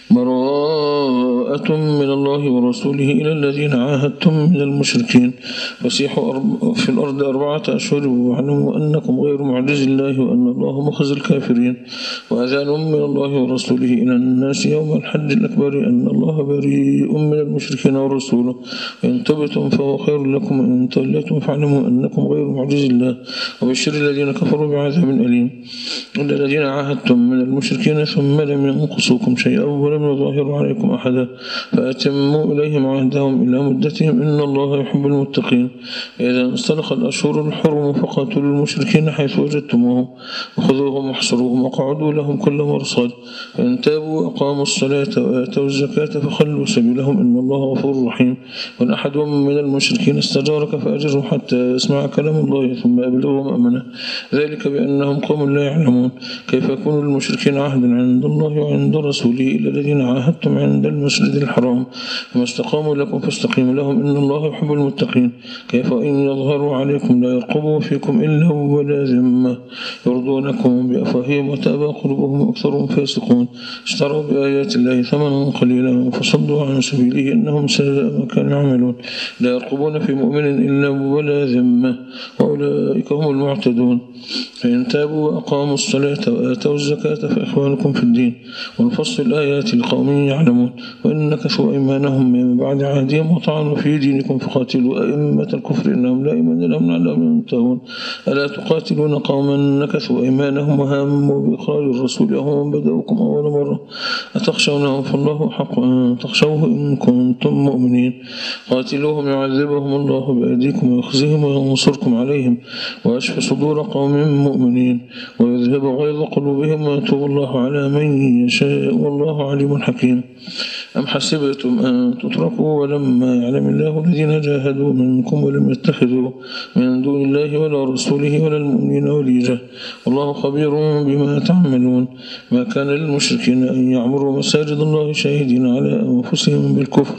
براءة من الله ورسوله إلى الذين عاهدتم من المشركين فسيحوا في الأرض 4 أشهر واعلموا أنكم غير معجز الله وأن الله مخزي الكافرين. وأذان من الله ورسوله إلى الناس يوم الحج الأكبر أن الله بريء من المشركين ورسوله وإن تبتم فهو خير لكم وإن توليتم فاعلموا أنكم غير معجز الله وبشر الذين كفروا بعذاب أليم. إلا الذين عاهدتم من المشركين ثم لم ينقصوكم شيئا ولم يظاهروا عليكم أحدا فأتموا إليهم عهدهم إلى مدتهم إن الله يحب المتقين. إذا انسلخ الأشهر الحرم فقاتلوا المشركين حيث وجدتموهم وخذوهم واحصروهم وقعدوا لهم كل مرصاد فإن تابوا وأقاموا الصلاة وآتوا الزكاة فخلوا سبيلهم إن الله غفور رحيم. وإن أحد من المشركين استجارك فأجره حتى يسمع كلام الله ثم أبلغه مأمنه ذلك بأنهم قوم لا يعلمون. كيف يكون المشركين عهدا عند الله وعند رسوله إلا الذين عاهدتم عند المسجد الحرام فما استقاموا لكم فاستقيموا لهم إن الله يحب المتقين. كيف إن يظهروا عليكم لا يرقبوا فيكم إلا ولا ذمة يرضونكم بأفواههم وتأبى قلوبهم وأكثرهم فاسقون. اشتروا بآيات الله ثمنا قليلا فصدوا عن سبيله إنهم ساء ما كانوا يعملون. لا يرقبون في مؤمن إلا ولا ذمة وأولئك هم المعتدون. فإن تابوا وأقاموا الصلاة وآتوا الزكاة فإخوانكم في الدين ونفصل الآيات لقوم يعلمون. وإن نكثوا أيمانهم من بعد عهدهم وطعنوا في دينكم فقاتلوا أئمة الكفر إنهم لا إيمان لهم لعلهم ينتهون. ألا تقاتلون قوما نكثوا أيمانهم وهاموا بإخراج الرسول وهم بدأوكم أول مرة أتخشونهم فالله حق أن تخشوه إن كنتم مؤمنين. قاتلوهم يعذبهم الله بأيديكم ويخزيهم وينصركم عليهم ويشفي صدور قوم مؤمنين ويذهب غيظ قلوبهم ويتوب الله على من يشاء والله عليم حكيم. أم حسبتم أن تتركوا ولما يعلم الله الذين جاهدوا منكم ولم يتخذوا من دون الله ولا رسوله ولا المؤمنين وليجة والله خبير بما تعملون. ما كان للمشركين أن يعمروا مساجد الله شاهدين على أنفسهم بالكفر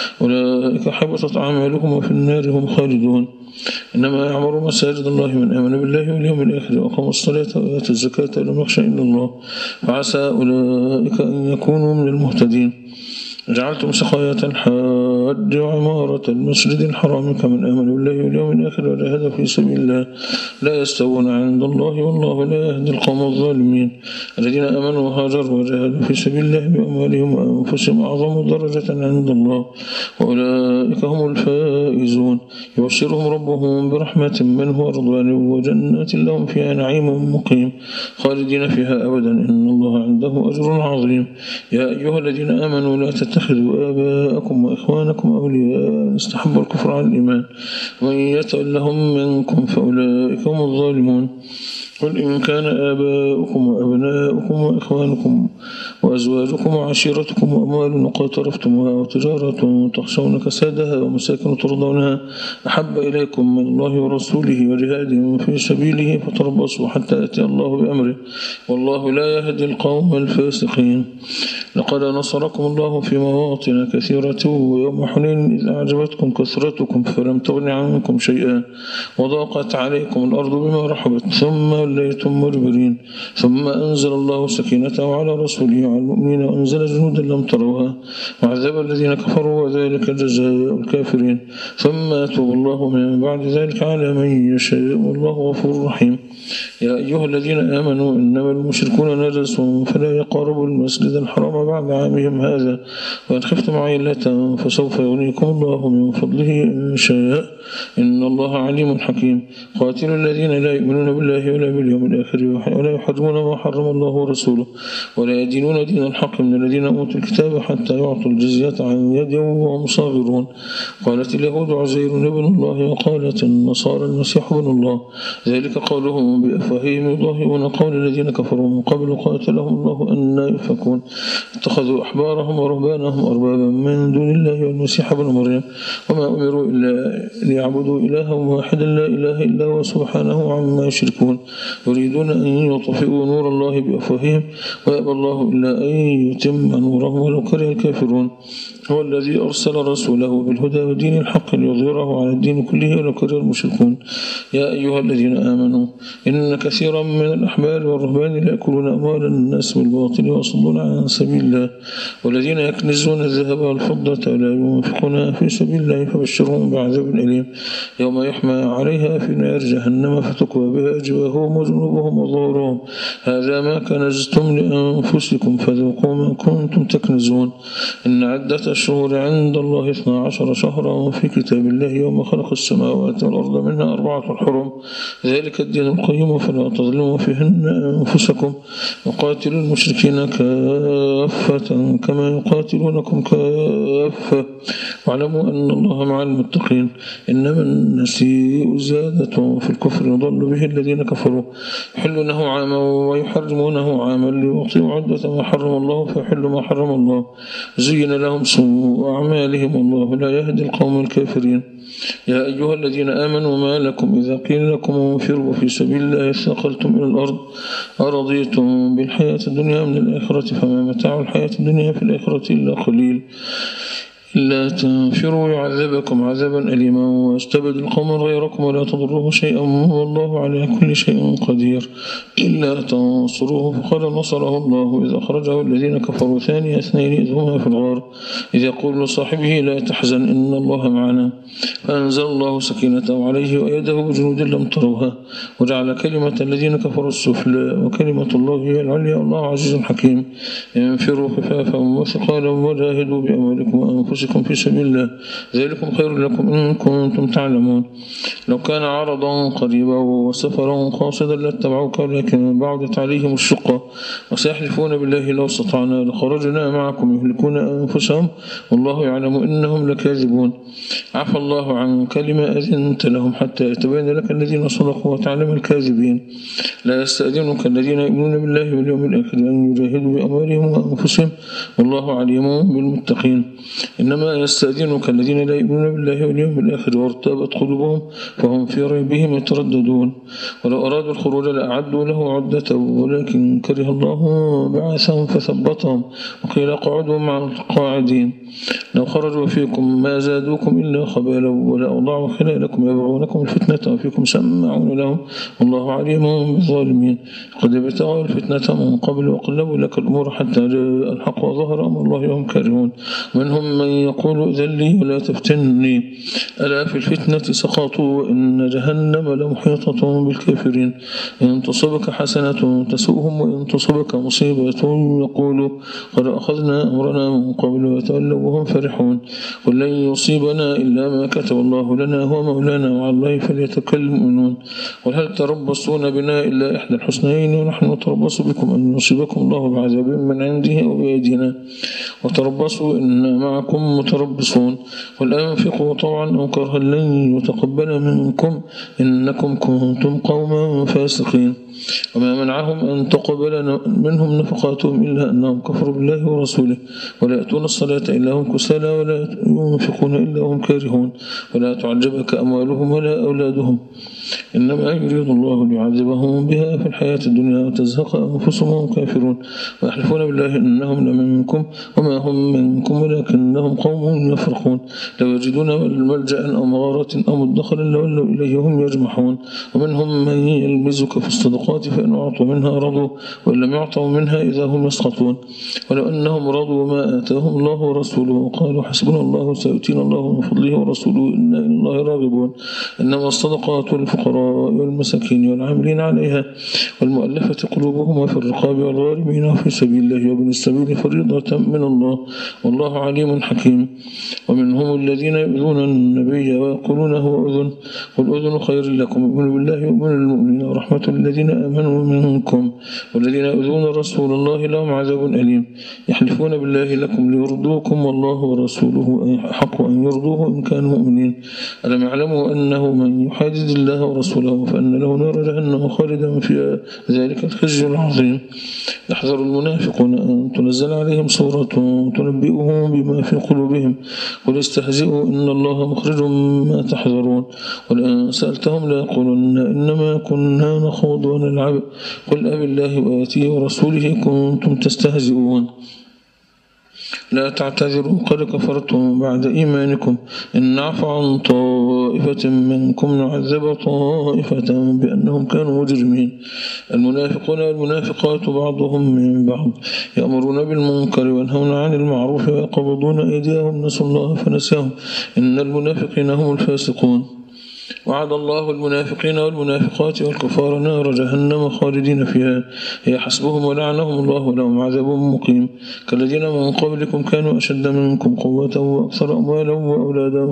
أولئك حبطت أعمالهم وفي النار هم خالدون. إنما يعمر مساجد الله من آمن بالله واليوم الآخر وأقام الصلاة وآتى الزكاة ولم يخش إلا الله فعسى أولئك أن يكونوا من المهتدين. جعلتم سقاية الحاج وعمارة المسجد الحرام كمن آمن بالله واليوم الآخر وجاهد في سبيل الله لا يستوون عند الله والله لا يهدي القوم الظالمين. الذين آمنوا وهاجروا وجاهدوا في سبيل الله بأموالهم وأنفسهم أعظم درجة عند الله وأولئك هم الفائزون. يبشرهم ربهم برحمة منه ورضوان وجنات لهم فيها نعيم مقيم خالدين فيها أبدا إن الله عنده أجر عظيم. يا أيها الذين آمنوا لا تتخذوا آباءكم وإخوانكم أولياء استحبوا الكفر على الإيمان ومن يتولهم منكم فأولئك هم الظالمون. قل إن كان آباؤكم وأبناؤكم وإخوانكم وأزواجكم وعشيرتكم وأموال اقترفتموها وتجارة تخشون كسادها ومساكن ترضونها أحب إليكم من الله ورسوله وجهاد في سبيله فتربصوا حتى يأتي الله بأمره والله لا يهدي القوم الفاسقين. لقد نصركم الله في مواطن كثيرة ويوم حنين إذ أعجبتكم كثرتكم فلم تغن عنكم شيئا وضاقت عليكم الأرض بما رحبت ثم وليتم مدبرين ثم أنزل الله سكينته على رسوله وعلى المؤمنين وأنزل جنودا لم تروها وعذب الذين كفروا وذلك جزاء الكافرين ثم يتوب الله من بعد ذلك على من يشاء والله غفور رحيم. يا أيها الذين آمنوا إنما المشركون نجس فلا يقربوا المسجد الحرام بعد عامهم هذا وإن خفتم عيلة فسوف يغنيكم الله من فضله إن شاء إن الله عليم حكيم. قاتلوا الذين لا يؤمنون بالله ولا باليوم الآخر ولا يحرمون ما حرم الله ورسوله ولا يدينون دين الحق من الذين أوتوا الكتاب حتى يعطوا الجزية عن يد وهم صاغرون. قالت اليهود عزير ابن الله وقالت النصارى المسيح ابن الله ذلك قولهم بأفواههم يضاهئون قول الذين كفروا من قبل قاتلهم الله أن يؤفكون. اتخذوا أحبارهم ورهبانهم أربابا من دون الله والمسيح ابن مريم وما أمروا إلا ليعبدوا إلها واحدا لا إله إلا هو سبحانه عما يشركون. يريدون أن يطفئوا نور الله بأفواههم ويأبى الله إلا أن يتم نوره ولو كره الكافرون. هو الذي أرسل رسوله بالهدى ودين الحق ليظهره على الدين كله ولو كره المشركون. يا أيها الذين آمنوا إن إن كثيرا من الأحبار والرهبان ليأكلون أموال الناس بالباطل ويصدون عن سبيل الله والذين يكنزون الذهب والفضة ولا ينفقونها في سبيل الله فبشرهم بعذاب أليم يوم يحمى عليها في نار جهنم فتكوى بها جباههم وجنوبهم وظهورهم هذا ما كنزتم لأنفسكم فذوقوا ما كنتم تكنزون إن عدة الشهور عند الله 12 شهرا في كتاب الله يوم خلق السماوات والأرض منها 4 حرم ذلك الدين القيم فلا تظلموا فيهن أنفسكم وقاتلوا المشركين كافة كما يقاتلونكم كافة واعلموا أن الله مع المتقين إنما النسيء زيادة في الكفر يضل به الذين كفروا يحلونه عاما ويحرمونه عاما ليطيعوا عدة ما حرم الله فيحل ما حرم الله زين لهم سوء أعمالهم والله لا يهدي القوم الكافرين يا أيها الذين آمنوا ما لكم إذا قيل لكم انفروا في سبيل الله اثاقلتم إلى الأرض أرضيتم بالحياة الدنيا من الآخرة فما متاع الحياة الدنيا في الآخرة إلا قليل إلا تنفروا يعذبكم عذابا أليما ويستبدل قوما غيركم ولا تضروه شيئا والله على كل شيء قدير إلا تنصروه فقد نصره الله إذا أخرجه الذين كفروا ثاني اثنين إذ هما في الغار إذ يقول لصاحبه لا تحزن إن الله معنا فأنزل الله سكينته عليه وأيده بجنود لم تروها وجعل كلمة الذين كفروا السفلى وكلمة الله هي العليا والله عزيز حكيم انفروا خفافا وثقالا وجاهدوا بأموالكم وأنفسكم في سبيل الله ذلكم خير لكم إن كنتم تعلمون لو كان عرضا قريبا وسفرا قاصدا لاتبعوك ولكن بعدت عليهم الشقة وسيحلفون بالله لو استطعنا لخرجنا معكم يهلكون أنفسهم والله يعلم إنهم لكاذبون عفى الله عنك لما أذنت لهم حتى يتبين لك الذين صدقوا وتعلم الكاذبين لا يستأذنك الذين يؤمنون بالله واليوم الآخر أن يجاهدوا بأموالهم وأنفسهم والله عليم بالمتقين إنما يستأذنك الذين لا يؤمنون بالله واليوم الآخر وارتابت قلوبهم فهم في ريبهم يترددون ولو أرادوا الخروج لأعدوا له عدة ولكن كره الله بعثهم فثبتهم وقيل اقعدوا مع القاعدين لو خرجوا فيكم ما زادوكم إلا خبالا ولا أوضعوا خلالكم يبغونكم الفتنة وفيكم سمعون لهم والله عليم بالظالمين قد ابتغوا الفتنة من قبل وقلبوا لك الأمور حتى جاء الحق وظهر أمر الله وهم كارهون منهم من يقول ذلي ولا تفتني ألا في الفتنة سقطوا وإن جهنم لمحيطة بالكافرين إن تصبك حسنة تسؤهم وإن تصبك مصيبة يقولوا قد أخذنا أمرنا من قبل وتولوا وهم فرحون قل لن يصيبنا إلا ما كتب الله لنا هو مولانا وعلى الله فليتوكل المؤمنون قل هل تربصون بنا إلا إحدى الحسنيين ونحن نتربص بكم أن يصيبكم الله بعذاب من عنده أو بأيدينا وتربصوا إنا معكم متربصون قل أنفقوا طوعا أو كرها لن يتقبل منكم إنكم كنتم قوما فاسقين وما منعهم أن تقبل منهم نفقاتهم إلا أنهم كفروا بالله ورسوله ولا يأتون الصلاة إلا هم كسالى ولا ينفقون إلا هم كارهون ولا تعجبك أموالهم ولا أولادهم إنما يريد الله ليعذبهم بها في الحياة الدنيا وتزهق أنفسهم وهم كافرون ويحلفون بالله إنهم لمنكم وما هم منكم ولكنهم قوم يفرقون لو يجدون ملجأ أو مغارة أو مدخلا لولوا إليه هم يجمحون ومنهم من يلمزك في الصدقات فإن أعطوا منها رضوا وإن لم يعطوا منها إذا هم يسقطون ولو أنهم رضوا ما آتاهم الله ورسوله وقالوا حسبنا الله سيؤتينا الله من فضله ورسوله إنا إلى الله راغبون إنما الصدقات للفقراء والمساكين والعاملين عليها والمؤلفة قلوبهم وفي الرقاب والغارمين وفي سبيل الله وابن السبيل فريضة من الله والله عليم حكيم ومنهم الذين يؤذون النبي ويقولون هو أذن والأذن خير لكم يؤمن بالله يؤمن المؤمنين ورحمة الذين آمنوا منكم والذين يؤذون رسول الله لهم عذاب أليم يحلفون بالله لكم ليرضوكم والله ورسوله حق أن يرضوه إن كانوا مؤمنين ألم يعلموا أنه من يحادد الله ورسوله فأن له نار جهنم خالدا فيها ذلك الخزي العظيم يحذر المنافقون أن تنزل عليهم سورة تنبئهم بما في قلوبهم قل استهزئوا إن الله مخرج ما تحذرون ولئن سألتهم ليقولن إنما كنا نخوض ونلعب قل أب الله وآياته ورسوله كنتم تستهزئون لا تعتذروا قد كفرتم بعد إيمانكم إن نعفو عن طائفة منكم نعذب طائفة بأنهم كانوا مجرمين المنافقون والمنافقات بعضهم من بعض يأمرون بالمنكر وينهون عن المعروف ويقبضون أيديهم نسوا الله فنسيهم إن المنافقين هم الفاسقون وعد الله المنافقين والمنافقات والكفار نار جهنم خالدين فيها هي حسبهم ولعنهم الله ولهم عذاب مقيم كالذين من قبلكم كانوا أشد منكم قوة وأكثر أموالا وأولادا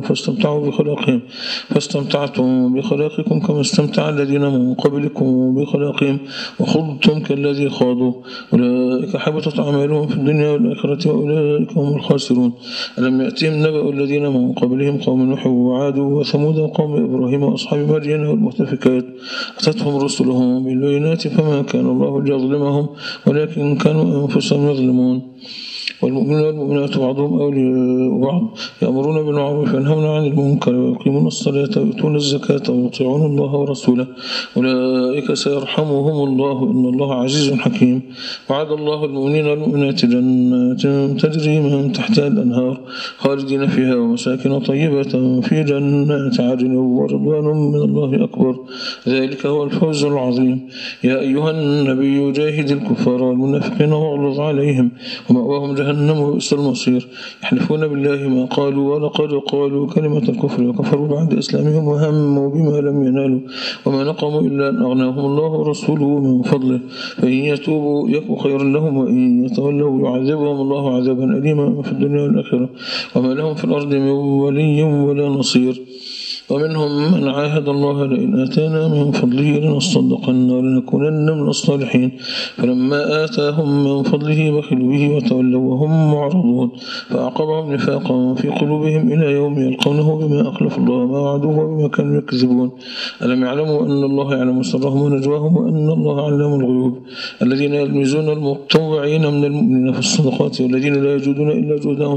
فاستمتعتم بخلاقكم كما استمتع الذين من قبلكم بخلاقهم وخضتم كالذي خاضوا أولئك حبطت أعمالهم في الدنيا والآخرة وأولئك هم الخاسرون ألم يأتهم نبأ الذين من قبلهم قوم نوح وعاد وثمود وقوم إبراهيم وأصحاب مدين والمؤتفكات أتتهم رسلهم بالبينات فما كان الله ليظلمهم ولكن كانوا أنفسهم يظلمون والمؤمنون والمؤمنات بعضهم أولياء بعض يأمرون بالمعروف وينهون عن المنكر ويقيمون الصلاة ويؤتون الزكاة ويطيعون الله ورسوله أولئك سيرحمهم الله إن الله عزيز حكيم وعد الله المؤمنين والمؤمنات جنات تجري من تحتها الأنهار خالدين فيها ومساكن طيبة في جنات عدن ورضوان من الله أكبر ذلك هو الفوز العظيم يا أيها النبي جاهد الكفار والمنافقين واغلظ عليهم ومأواهم جهنم وبئس المصير يحلفون بالله ما قالوا ولقد قالوا كلمة الكفر وكفروا بعد إسلامهم وهموا بما لم ينالوا وما نقموا إلا أن أغناهم الله ورسوله من فضله فإن يتوبوا يكن خيرا لهم وإن يتولوا يعذبهم الله عذابا أليما في الدنيا والآخرة وما لهم في الأرض من ولي ولا نصير ومنهم من عاهد الله لئن آتانا من فضله لنصدقن ولنكونن من الصالحين فلما آتاهم من فضله بخلوا به وتولوا وهم معرضون فأعقبهم نفاقا في قلوبهم إلى يوم يلقونه بما أخلف الله ما وعدوه وبما كانوا يكذبون ألم يعلموا أن الله يعلم سرهم ونجواهم وأن الله علام الغيوب الذين يلمزون المتطوعين من المؤمنين في الصدقات والذين لا يجدون إلا جهدهم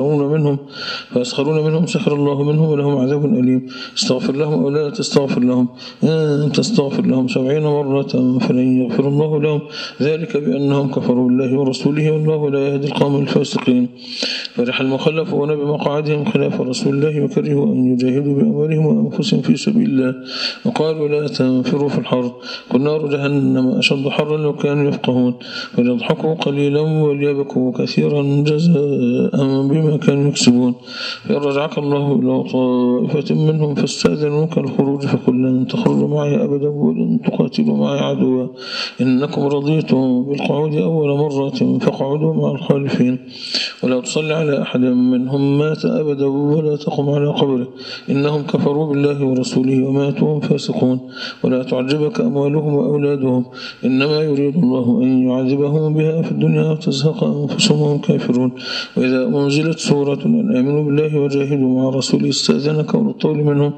فيسخرون منهم سخر الله منهم ولهم عذاب أليم استغفر لهم أو لا تستغفر لهم إن تستغفر لهم 70 مرة فلن يغفر الله لهم ذلك بأنهم كفروا بالله ورسوله والله لا يهدي القوم الفاسقين فرح المخلفون بمقعدهم خلاف رسول الله وكرهوا أن يجاهدوا بأموالهم وأنفسهم في سبيل الله وقالوا لا تنفروا في الحر قل نار جهنم أشد حرا لو كانوا يفقهون فليضحكوا قليلا وليبكوا كثيرا جزاء بما كانوا يكسبون فإن رجعك الله إلى طائفة منهم فاستأذنوك الخروج فقل لن تخرجوا معي أبدا ولن تقاتلوا معي عدوا إنكم رضيتم بالقعود أول مرة فاقعدوا مع الخالفين ولا تصلي على أحد منهم مات أبدا ولا تقم على قبره إنهم كفروا بالله ورسوله وماتوا وهم فاسقون ولا تعجبك أموالهم وأولادهم إنما يريد الله أن يعذبهم بها في الدنيا وتزهق أنفسهم وهم كافرون وإذا أنزلت سورة أن آمنوا بالله وجاهدوا مع رسوله استأذنك أولو الطول منهم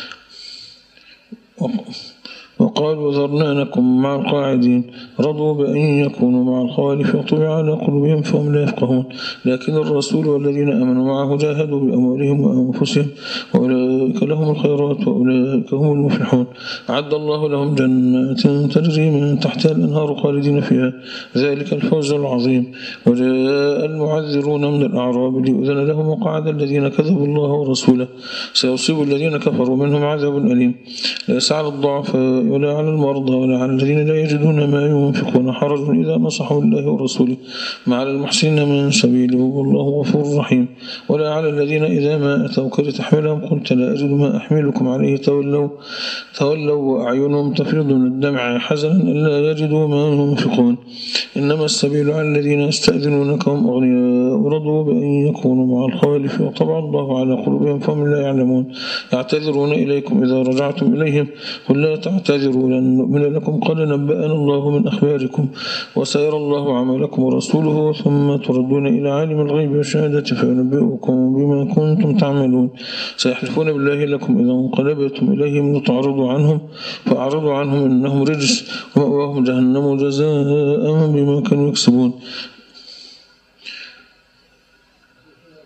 وقالوا ذرنانكم مع القاعدين رضوا بأن يكونوا مع الخالف وطبع على قلوبهم فهم لا يفقهون لكن الرسول والذين آمنوا معه جاهدوا بأموالهم وأنفسهم وأولئك لهم الخيرات وأولئك هم المفلحون أعد الله لهم جنات تجري من تحتها الأنهار خالدين فيها ذلك الفوز العظيم وجاء المعذرون من الأعراب ليؤذن لهم وقعد الذين كذبوا الله ورسوله سيصيب الذين كفروا منهم عذاب أليم ليس على الضعفاء ولا على المرضى ولا على الذين لا يجدون ما ينفقون حرج إذا نصحوا الله ورسوله ما على المحسنين من سبيل والله غفور رحيم ولا على الذين إذا ما أتوك لتحملهم قلت لا أجد ما أحملكم عليه تولوا وأعينهم تفيض من الدمع حزنا ألا يجدوا ما ينفقون إنما السبيل على الذين يستأذنونك هم أغنياء ورضوا بأن يكونوا مع الخالف وطبع الله على قلوبهم فهم لا يعلمون يعتذرون إليكم إذا رجعتم إليهم قل لا تعتذروا لن نؤمن لكم قد نبأنا الله من أخباركم وسيرى الله عملكم ورسوله ثم تردون إلى عالم الغيب والشهادة فينبئكم بما كنتم تعملون سيحلفون بالله لكم إذا انقلبتم إليهم لتعرضوا عنهم فأعرضوا عنهم إنهم رجس ومأواهم جهنم جزاء بما كانوا يكسبون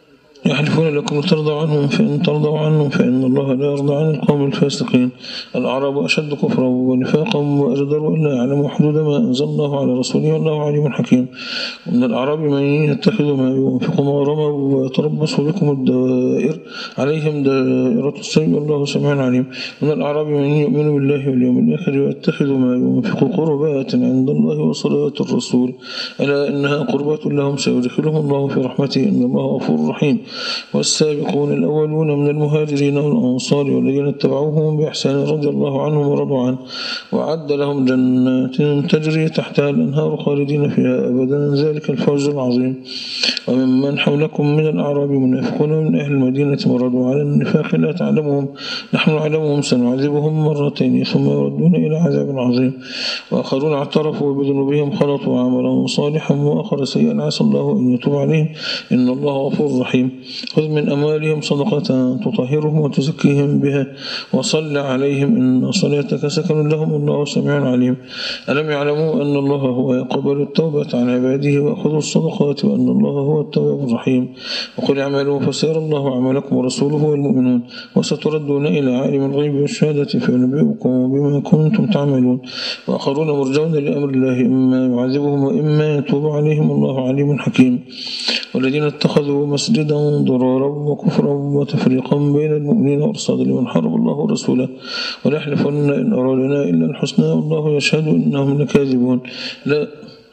يحلفون لكم لترضوا عنهم فإن ترضوا عنهم فإن الله لا يرضى عن القوم الفاسقين. الأعراب أشد كفرا ونفاقا وأجدر أن لا يعلموا حدود ما أنزل الله على رسوله والله عليم حكيم. ومن الأعراب من يتخذ ما ينفق مغرما ويتربص بكم الدوائر عليهم دائرة السوء والله سميع عليم. من الأعراب من يؤمن بالله واليوم الآخر ويتخذ ما ينفق قربات عند الله وصلاة الرسول ألا إنها قربات لهم سيدخلهم الله في رحمته إن الله غفور رحيم. والسابقون الأولون من المهاجرين والأنصار والذين اتبعوهم بإحسان رضي الله عنهم ورضوا عنه وأعد لهم جنات تجري تحتها الأنهار خالدين فيها أبدا ذلك الفوز العظيم. وممن حولكم من الأعراب منافقون من أهل المدينة مردوا على النفاق لا تعلمهم نحن نعلمهم سنعذبهم مرتين ثم يردون إلى عذاب عظيم. وآخرون اعترفوا بذنوبهم خلطوا عملا صالحا وآخر سيئا عسى الله أن يتوب عليهم إن الله غفور رحيم. خذ من أموالهم صدقة تطهرهم وتزكيهم بها وصل عليهم إن صلاتك سكن لهم الله سميع عليم. ألم يعلموا أن الله هو يقبل التوبة عن عباده ويأخذ الصدقات وأن الله هو التواب الرحيم. وقل اعملوا فسيرى الله عملكم ورسوله والمؤمنون وستردون إلى عالم الغيب والشهادة فينبئكم بما كنتم تعملون. وآخرون مرجون لأمر الله إما يعذبهم وإما يتوب عليهم الله عليم حكيم. والذين اتخذوا مسجدا ضرارا وكفرا وتفريقا بين المؤمنين وإرصادا لمن حارب الله ورسوله ولا يحلفن إن أرادنا إلا الحسنى والله يشهد إنهم لكاذبون. لا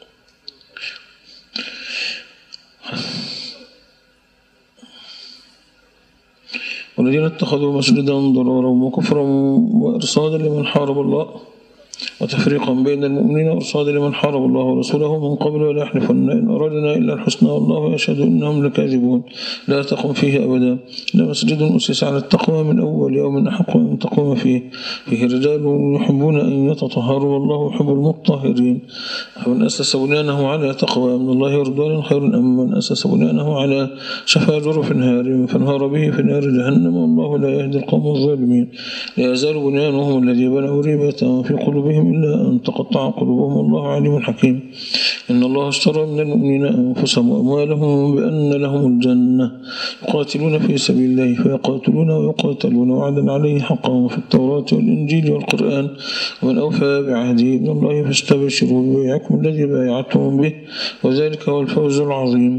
والذين اتخذوا مسجدا ضرارا وكفرا وإرصادا لمن حارب الله وتفريقا بين المؤمنين وإرصادا لمن حارب الله ورسوله من قبل ولا يحلفن إن أرادنا إلا الحسنى والله يشهد إنهم لكاذبون. لا تقم فيه أبدا لمسجد أسس على التقوى من أول يوم أحق أن تقوم فيه رجال يحبون أن يتطهروا والله يحب المطهرين. فمن أسس بنيانه على تقوى من الله رضوان خير أم من أسس بنيانه على شفا جرف نهار فانهار به في نار جهنم والله لا يهدي القوم الظالمين. لا يزال بنيانهم الذي بنوا ريبة في قلوبهم إلا أن تقطع قلوبهم والله عليم حكيم. إن الله اشترى من المؤمنين أنفسهم وأموالهم بأن لهم الجنة يقاتلون في سبيل الله فيقاتلون ويقاتلون وعدا عليه حقا في التوراة والإنجيل والقرآن ومن أوفى بعهده من الله فاستبشروا ببيعكم الذي بايعتم به وذلك هو الفوز العظيم.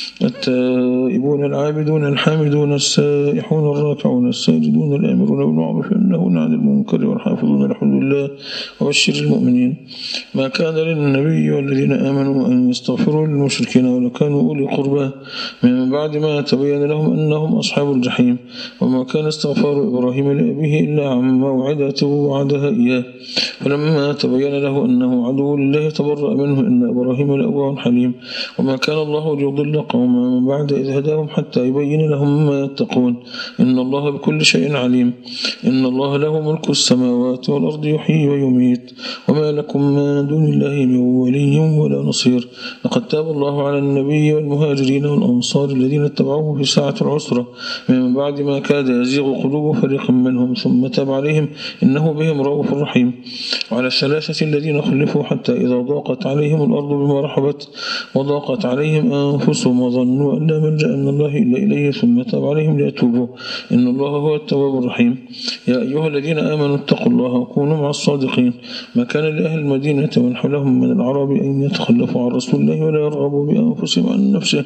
التائبون العابدون الحامدون السائحون الراكعون الساجدون الآمرون بالمعروف والنهون عن المنكر والحافظون لحدود الله وبشر المؤمنين. ما كان للنبي والذين آمنوا أن يستغفروا للمشركين ولو كانوا أولي قربى من بعد ما تبين لهم أنهم أصحاب الجحيم. وما كان استغفار إبراهيم لأبيه إلا عن موعدة وعدها إياه فلما تبين له أنه عدو لله تبرأ منه إن إبراهيم لأواه حليم. وما كان الله ليضل قوما من بعد إذ هداهم حتى يبين لهم ما يتقون إن الله بكل شيء عليم. إن الله له ملك السماوات والأرض يحيي ويميت وما لكم من دون الله من ولي ولا نصير. لقد تاب الله على النبي والمهاجرين والأنصار الذين اتبعوه في ساعة العسرة من بعد ما كاد يزيغ قلوب فريق منهم ثم تاب عليهم إنه بهم رؤوف رحيم. وعلى الثلاثة الذين خلفوا حتى إذا ضاقت عليهم الأرض بما رحبت وضاقت عليهم أنفسهم وظنوا أن لا ملجأ من الله إلا إليه ثم تاب عليهم ليتوبوا إن الله هو التواب الرحيم. يا أيها الذين آمنوا اتقوا الله وكونوا مع الصادقين. ما كان لأهل المدينة ومن حولهم من الأعراب أن يتخلفوا عن رسول الله ولا يرغبوا بأنفسهم عن نفسه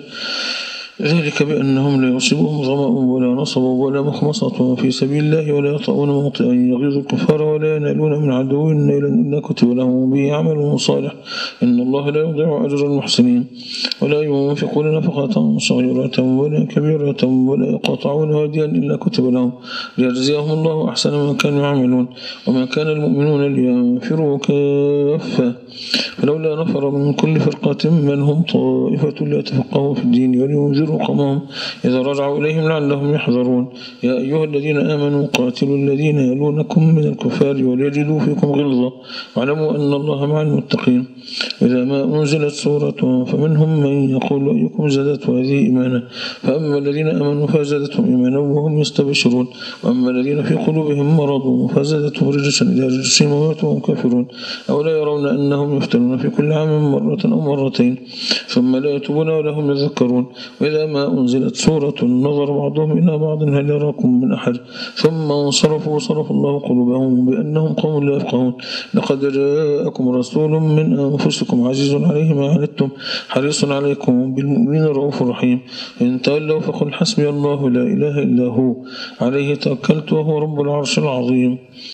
ذلك بأنهم لا يصيبهم ظمأ ولا نصب ولا مخمصة في سبيل الله ولا يطؤون موطئا يغيظ الكفار ولا ينالون من عدو نيلا إلا كتب لهم به عمل صالح إن الله لا يضيع أجر المحسنين. ولا ينفقون نفقة صغيرة ولا كبيرة ولا يقطعون واديا إلا كتب لهم ليجزيهم الله أحسن ما كانوا يعملون. وما كان المؤمنون لينفروا كافة فلولا نفر من كل فرقة منهم طائفة ليتفقهوا في الدين ولينذروا قومهم إذا رجعوا إليهم لعلهم يحذرون. يا أيها الذين آمنوا قاتلوا الذين يلونكم من الكفار وليجدوا فيكم غلظة واعلموا أن الله مع المتقين. إذا ما أنزلت سورة فمنهم من يقول أيكم زادت هذه إيمانا فأما الذين آمنوا فزادتهم إيمانا وهم يستبشرون وأما الذين في قلوبهم مرض فزادتهم رجسا إلى رجسهم وهم كافرون. أولا يرون أنهم يفتنون في كل عام مرة أو مرتين ثم لا يتوبون ولا هم يذكرون. وإذا فإذا ما أنزلت سورة نظر بعضهم إلى بعض هل يراكم من أحد ثم انصرفوا صرف الله قلوبهم بأنهم قوم لا يفقهون لقد جاءكم رسول من أنفسكم عزيز عليه ما عنتم حريص عليكم بالمؤمنين رؤوف رحيم إن تولوا فقل حسبي الله لا إله إلا هو عليه توكلت وهو رب العرش العظيم.